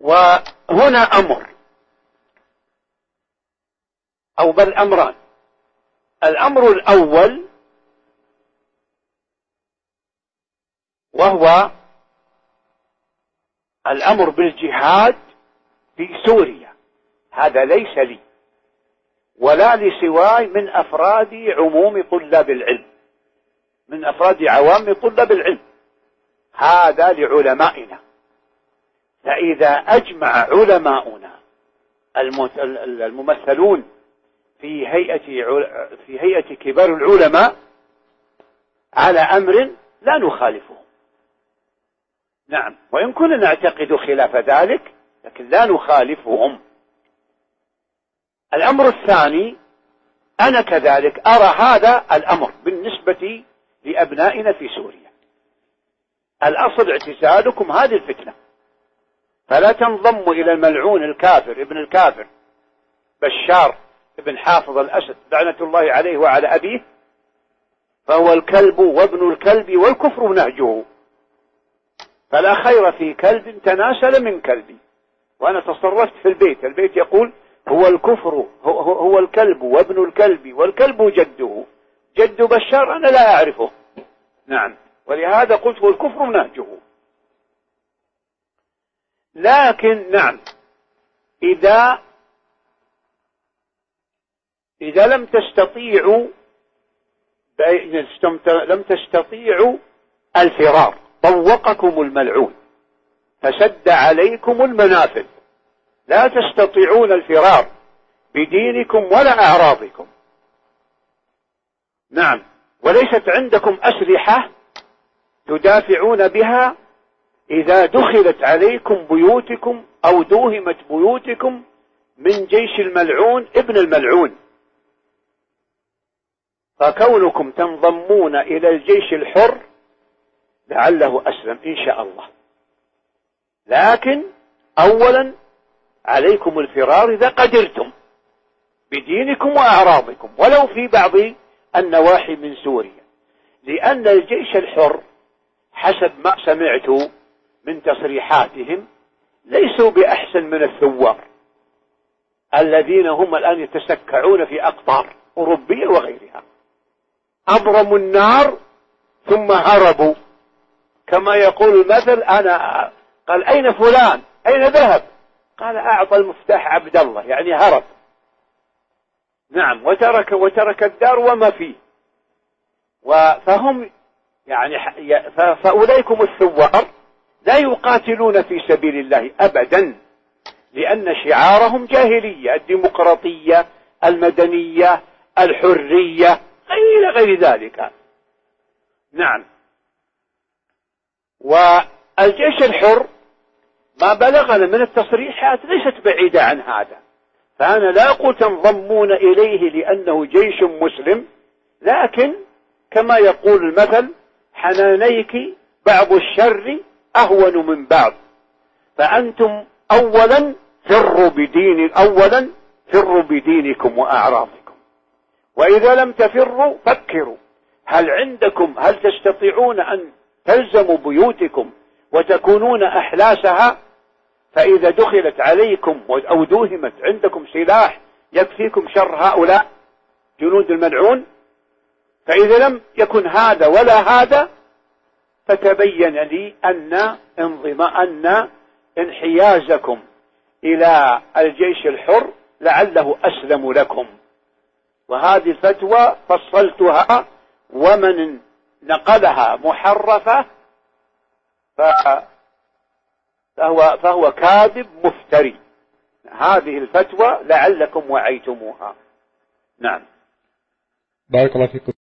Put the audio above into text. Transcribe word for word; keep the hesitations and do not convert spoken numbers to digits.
وهنا أمر أو بل أمران. الأمر الأول وهو الأمر بالجهاد في سوريا، هذا ليس لي ولا لسواي من أفراد عموم طلاب العلم، من أفراد عوام طلاب العلم، هذا لعلمائنا. فإذا أجمع علماؤنا الممثلون في هيئة في هيئة كبار العلماء على أمر لا نخالفه، نعم، وإن كنا نعتقد خلاف ذلك لكن لا نخالفهم. الأمر الثاني، أنا كذلك أرى هذا الأمر بالنسبة لأبنائنا في سوريا، الأصل اعتزالكم هذه الفتنة، فلا تنضموا إلى الملعون الكافر ابن الكافر بشار ابن حافظ الأسد لعنة الله عليه وعلى أبيه، فهو الكلب وابن الكلب والكفر نهجه، فلا خير في كلب تناسل من كلبي. وأنا تصرفت في البيت، البيت يقول هو الكفر هو, هو الكلب وابن الكلب والكلب جده، جد بشار أنا لا أعرفه، نعم، ولهذا قلت هو الكفر نهجه. لكن نعم، إذا إذا لم تستطيعوا لم تستطيعوا الفرار طوقكم الملعون فسد عليكم المنافذ، لا تستطيعون الفرار بدينكم ولا أعراضكم، نعم، وليست عندكم أسلحة تدافعون بها إذا دخلت عليكم بيوتكم أو دوهمت بيوتكم من جيش الملعون ابن الملعون. فكونكم تنضمون إلى الجيش الحر لعله أسلم إن شاء الله، لكن أولا عليكم الفرار إذا قدرتم بدينكم وأعراضكم ولو في بعض النواحي من سوريا، لأن الجيش الحر حسب ما سمعت من تصريحاتهم ليسوا بأحسن من الثوار الذين هم الآن يتسكعون في أقطار أوروبية وغيرها، أبرموا النار ثم هربوا، كما يقول المثل أنا قال أين فلان أين ذهب، قال أعطى المفتاح عبد الله، يعني هرب، نعم، وترك وترك الدار وما فيه. فهم يعني فأولئكم الثوار لا يقاتلون في سبيل الله أبدا، لأن شعارهم جاهلية، الديمقراطية، المدنية، الحرية، إلى غير ذلك، نعم. والجيش الحر ما بلغنا من التصريحات ليست بعيدة عن هذا، فأنا لا أقول تنضمون إليه لأنه جيش مسلم، لكن كما يقول المثل حنانيك بعض الشر أهون من بعض، فأنتم أولا فروا بدين أولا فروا بدينكم وأعراضكم، وإذا لم تفروا فكروا هل عندكم هل تستطيعون أن تلزموا بيوتكم وتكونون أحلاسها، فإذا دخلت عليكم أو دوهمت عندكم سلاح يكفيكم شر هؤلاء جنود الملعون. فإذا لم يكن هذا ولا هذا فتبين لي أن انضماء أن انحيازكم إلى الجيش الحر لعله أسلم لكم، وهذه الفتوى فصلتها، ومن نقلها محرفة فهو, فهو كاذب مفتري. هذه الفتوى لعلكم وعيتموها، نعم. بارك الله فيكم.